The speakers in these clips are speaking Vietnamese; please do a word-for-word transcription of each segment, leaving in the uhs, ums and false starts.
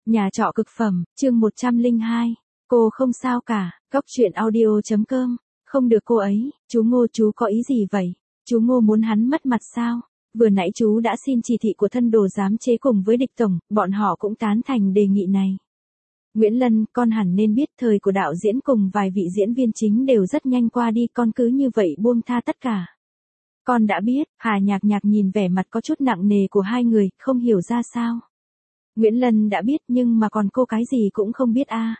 Nhà trọ cực phẩm, chương một trăm lẻ hai. Cô không sao cả, góc chuyện audio.com. Không được cô ấy, chú Ngô chú có ý gì vậy? Chú Ngô muốn hắn mất mặt sao? Vừa nãy chú đã xin chỉ thị của thân đồ giám chế cùng với địch tổng, bọn họ cũng tán thành đề nghị này. Nguyễn Lân, con hẳn nên biết thời của đạo diễn cùng vài vị diễn viên chính đều rất nhanh qua đi, con cứ như vậy buông tha tất cả. Con đã biết. Hà Nhạc Nhạc nhìn vẻ mặt có chút nặng nề của hai người, không hiểu ra sao. Nguyễn Lân đã biết nhưng mà còn cô cái gì cũng không biết a. À.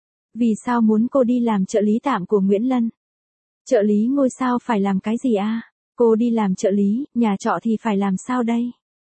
Vì sao muốn cô đi làm trợ lý tạm của Nguyễn Lân? Trợ lý ngôi sao phải làm cái gì a? À? Cô đi làm trợ lý, nhà trọ thì phải làm sao đây?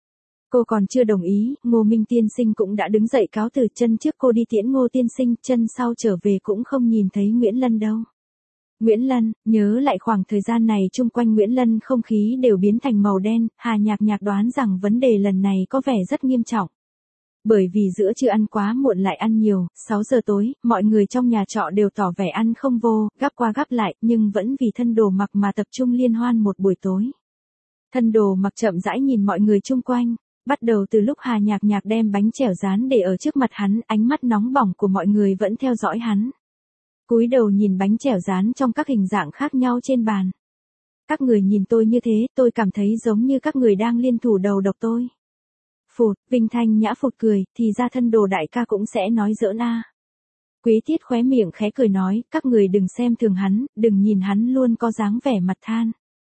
Cô còn chưa đồng ý, Ngô Minh tiên sinh cũng đã đứng dậy cáo từ, chân trước cô đi tiễn Ngô tiên sinh, chân sau trở về cũng không nhìn thấy Nguyễn Lân đâu. Nguyễn Lân, nhớ lại khoảng thời gian này chung quanh Nguyễn Lân không khí đều biến thành màu đen, Hà Nhạc Nhạc đoán rằng vấn đề lần này có vẻ rất nghiêm trọng. Bởi vì giữa trưa ăn quá muộn lại ăn nhiều, sáu giờ tối, mọi người trong nhà trọ đều tỏ vẻ ăn không vô, gắp qua gắp lại, nhưng vẫn vì thân đồ mặc mà tập trung liên hoan một buổi tối. Thân đồ mặc chậm rãi nhìn mọi người chung quanh, bắt đầu từ lúc Hà Nhạc Nhạc đem bánh chèo rán để ở trước mặt hắn, ánh mắt nóng bỏng của mọi người vẫn theo dõi hắn. Cúi đầu nhìn bánh chèo rán trong các hình dạng khác nhau trên bàn. Các người nhìn tôi như thế, tôi cảm thấy giống như các người đang liên thủ đầu độc tôi. Phụt, Vinh Thanh Nhã phụt cười, thì ra thân đồ đại ca cũng sẽ nói giỡn a. Quý Tiết khóe miệng khẽ cười nói, các người đừng xem thường hắn, đừng nhìn hắn luôn có dáng vẻ mặt than.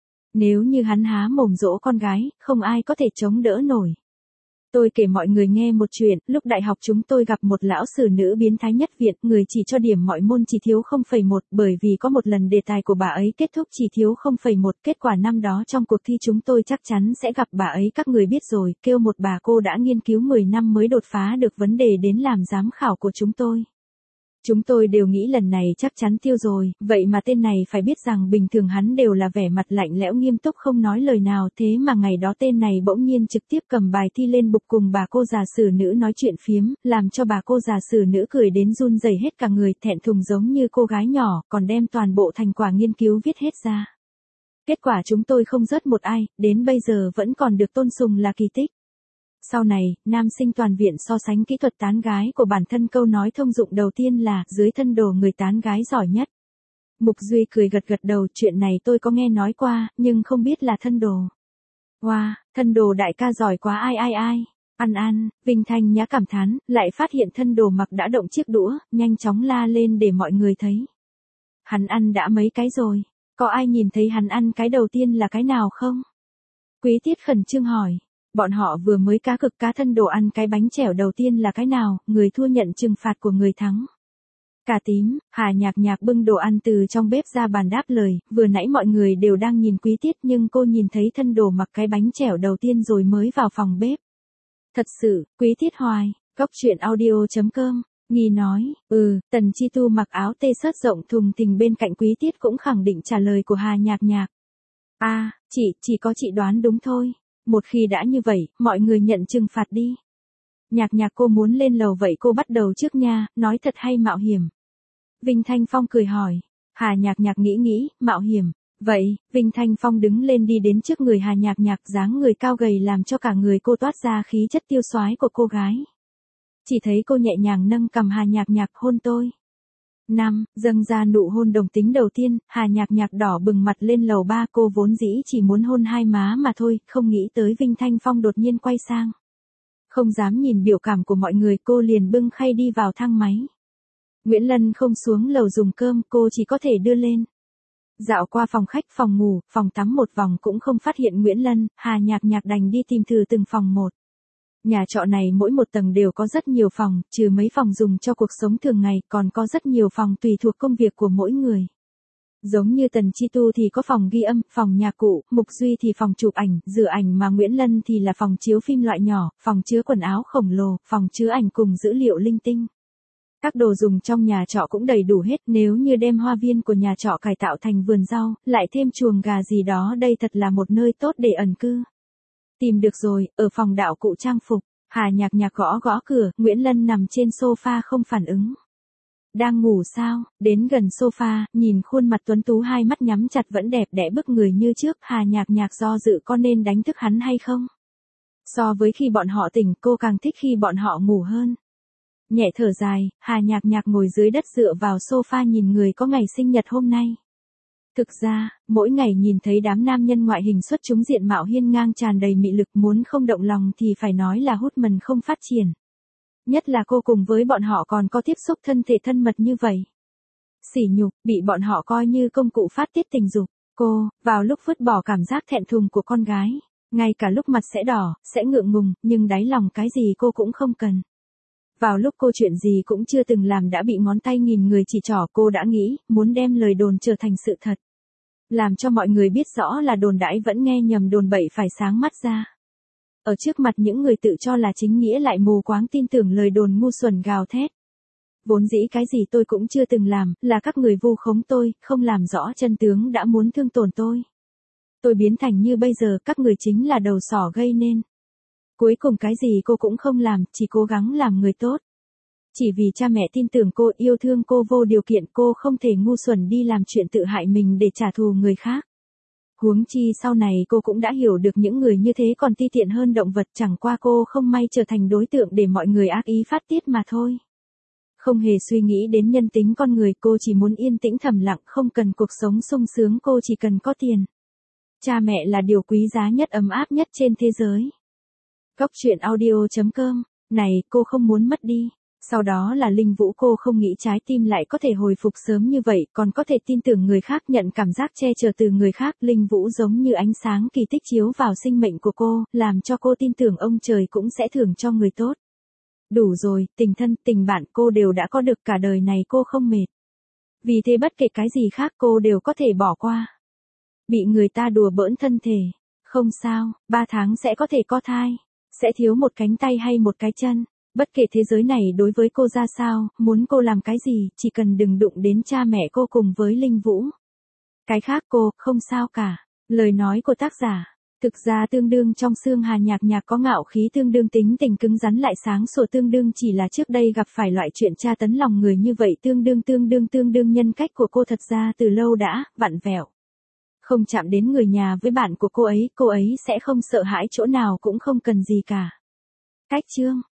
Nếu như hắn há mồm dỗ con gái, không ai có thể chống đỡ nổi. Tôi kể mọi người nghe một chuyện, lúc đại học chúng tôi gặp một lão sử nữ biến thái nhất viện, người chỉ cho điểm mọi môn chỉ thiếu không phẩy một, bởi vì có một lần đề tài của bà ấy kết thúc chỉ thiếu không phẩy một, kết quả năm đó trong cuộc thi chúng tôi chắc chắn sẽ gặp bà ấy, các người biết rồi, kêu một bà cô đã nghiên cứu mười năm mới đột phá được vấn đề đến làm giám khảo của chúng tôi. Chúng tôi đều nghĩ lần này chắc chắn tiêu rồi, vậy mà tên này phải biết rằng bình thường hắn đều là vẻ mặt lạnh lẽo nghiêm túc không nói lời nào, thế mà ngày đó tên này bỗng nhiên trực tiếp cầm bài thi lên bục cùng bà cô già sử nữ nói chuyện phiếm, làm cho bà cô già sử nữ cười đến run rẩy hết cả người, thẹn thùng giống như cô gái nhỏ, còn đem toàn bộ thành quả nghiên cứu viết hết ra. Kết quả chúng tôi không rớt một ai, đến bây giờ vẫn còn được tôn sùng là kỳ tích. Sau này, nam sinh toàn viện so sánh kỹ thuật tán gái của bản thân, câu nói thông dụng đầu tiên là, dưới thân đồ người tán gái giỏi nhất. Mục Duy cười gật gật đầu, chuyện này tôi có nghe nói qua, nhưng không biết là thân đồ. Wow, thân đồ đại ca giỏi quá ai ai ai. Ăn ăn, Vinh Thanh Nhã cảm thán, lại phát hiện thân đồ mặc đã động chiếc đũa, nhanh chóng la lên để mọi người thấy. Hắn ăn đã mấy cái rồi, có ai nhìn thấy hắn ăn cái đầu tiên là cái nào không? Quý Tiết khẩn trương hỏi. Bọn họ vừa mới cá cực cá thân đồ ăn cái bánh chèo đầu tiên là cái nào, người thua nhận trừng phạt của người thắng. Cả tím, Hà Nhạc Nhạc bưng đồ ăn từ trong bếp ra bàn đáp lời, vừa nãy mọi người đều đang nhìn Quý Tiết nhưng cô nhìn thấy thân đồ mặc cái bánh chèo đầu tiên rồi mới vào phòng bếp. Thật sự, Quý Tiết hoài, góc chuyện audio.com, nghi nói, ừ, Tần Chi Tu mặc áo tê sớt rộng thùng thình bên cạnh Quý Tiết cũng khẳng định trả lời của Hà Nhạc Nhạc. A, à, chị, chỉ có chị đoán đúng thôi. Một khi đã như vậy, mọi người nhận trừng phạt đi. Nhạc Nhạc cô muốn lên lầu vậy cô bắt đầu trước nha, nói thật hay mạo hiểm? Vinh Thanh Phong cười hỏi. Hà Nhạc Nhạc nghĩ nghĩ, mạo hiểm. Vậy, Vinh Thanh Phong đứng lên đi đến trước người Hà Nhạc Nhạc, dáng người cao gầy làm cho cả người cô toát ra khí chất tiêu soái của cô gái. Chỉ thấy cô nhẹ nhàng nâng cằm Hà Nhạc Nhạc, hôn tôi. Năm, dâng ra nụ hôn đồng tính đầu tiên, Hà Nhạc Nhạc đỏ bừng mặt lên lầu ba, cô vốn dĩ chỉ muốn hôn hai má mà thôi, không nghĩ tới Vinh Thanh Phong đột nhiên quay sang. Không dám nhìn biểu cảm của mọi người, cô liền bưng khay đi vào thang máy. Nguyễn Lân không xuống lầu dùng cơm, cô chỉ có thể đưa lên. Dạo qua phòng khách, phòng ngủ, phòng tắm một vòng cũng không phát hiện Nguyễn Lân, Hà Nhạc Nhạc đành đi tìm thử từng phòng một. Nhà trọ này mỗi một tầng đều có rất nhiều phòng, trừ mấy phòng dùng cho cuộc sống thường ngày, còn có rất nhiều phòng tùy thuộc công việc của mỗi người. Giống như Tần Chi Tu thì có phòng ghi âm, phòng nhạc cụ, Mục Duy thì phòng chụp ảnh, rửa ảnh, mà Nguyễn Lân thì là phòng chiếu phim loại nhỏ, phòng chứa quần áo khổng lồ, phòng chứa ảnh cùng dữ liệu linh tinh. Các đồ dùng trong nhà trọ cũng đầy đủ hết, nếu như đem hoa viên của nhà trọ cải tạo thành vườn rau, lại thêm chuồng gà gì đó, đây thật là một nơi tốt để ẩn cư. Tìm được rồi, ở phòng đạo cụ trang phục. Hà Nhạc Nhạc gõ gõ cửa, Nguyễn Lân nằm trên sofa không phản ứng. Đang ngủ sao? Đến gần sofa, nhìn khuôn mặt tuấn tú hai mắt nhắm chặt vẫn đẹp đẽ bức người như trước, Hà Nhạc Nhạc do dự có nên đánh thức hắn hay không? So với khi bọn họ tỉnh, cô càng thích khi bọn họ ngủ hơn. Nhẹ thở dài, Hà Nhạc Nhạc ngồi dưới đất dựa vào sofa nhìn người có ngày sinh nhật hôm nay. Thực ra, mỗi ngày nhìn thấy đám nam nhân ngoại hình xuất chúng diện mạo hiên ngang tràn đầy mị lực muốn không động lòng thì phải nói là hút mần không phát triển. Nhất là cô cùng với bọn họ còn có tiếp xúc thân thể thân mật như vậy. Sỉ nhục, bị bọn họ coi như công cụ phát tiết tình dục. Cô, vào lúc vứt bỏ cảm giác thẹn thùng của con gái, ngay cả lúc mặt sẽ đỏ, sẽ ngượng ngùng, nhưng đáy lòng cái gì cô cũng không cần. Vào lúc cô chuyện gì cũng chưa từng làm đã bị ngón tay nghìn người chỉ trỏ, cô đã nghĩ, muốn đem lời đồn trở thành sự thật. Làm cho mọi người biết rõ là đồn đãi vẫn nghe nhầm đồn bậy phải sáng mắt ra. Ở trước mặt những người tự cho là chính nghĩa lại mù quáng tin tưởng lời đồn ngu xuẩn gào thét. Vốn dĩ cái gì tôi cũng chưa từng làm, là các người vu khống tôi, không làm rõ chân tướng đã muốn thương tổn tôi. Tôi biến thành như bây giờ, các người chính là đầu sỏ gây nên. Cuối cùng cái gì cô cũng không làm, chỉ cố gắng làm người tốt. Chỉ vì cha mẹ tin tưởng cô, yêu thương cô vô điều kiện, cô không thể ngu xuẩn đi làm chuyện tự hại mình để trả thù người khác. Huống chi sau này cô cũng đã hiểu được những người như thế còn ti tiện hơn động vật, chẳng qua cô không may trở thành đối tượng để mọi người ác ý phát tiết mà thôi. Không hề suy nghĩ đến nhân tính con người, cô chỉ muốn yên tĩnh thầm lặng, không cần cuộc sống sung sướng, cô chỉ cần có tiền. Cha mẹ là điều quý giá nhất, ấm áp nhất trên thế giới. Góc truyện audio chấm com, này, cô không muốn mất đi. Sau đó là Linh Vũ, cô không nghĩ trái tim lại có thể hồi phục sớm như vậy, còn có thể tin tưởng người khác, nhận cảm giác che chở từ người khác. Linh Vũ giống như ánh sáng kỳ tích chiếu vào sinh mệnh của cô, làm cho cô tin tưởng ông trời cũng sẽ thưởng cho người tốt. Đủ rồi, tình thân, tình bạn cô đều đã có được, cả đời này cô không mệt. Vì thế bất kể cái gì khác cô đều có thể bỏ qua. Bị người ta đùa bỡn thân thể, không sao, ba tháng sẽ có thể có thai, sẽ thiếu một cánh tay hay một cái chân. Bất kể thế giới này đối với cô ra sao, muốn cô làm cái gì, chỉ cần đừng đụng đến cha mẹ cô cùng với Linh Vũ. Cái khác cô, không sao cả. Lời nói của tác giả. Thực ra tương đương trong xương Hà Nhạc Nhạc có ngạo khí, tương đương tính tình cứng rắn lại sáng sủa, tương đương chỉ là trước đây gặp phải loại chuyện tra tấn lòng người như vậy, tương đương tương đương tương đương nhân cách của cô thật ra từ lâu đã vặn vẹo. Không chạm đến người nhà với bạn của cô ấy, cô ấy sẽ không sợ hãi chỗ nào, cũng không cần gì cả. Cách chương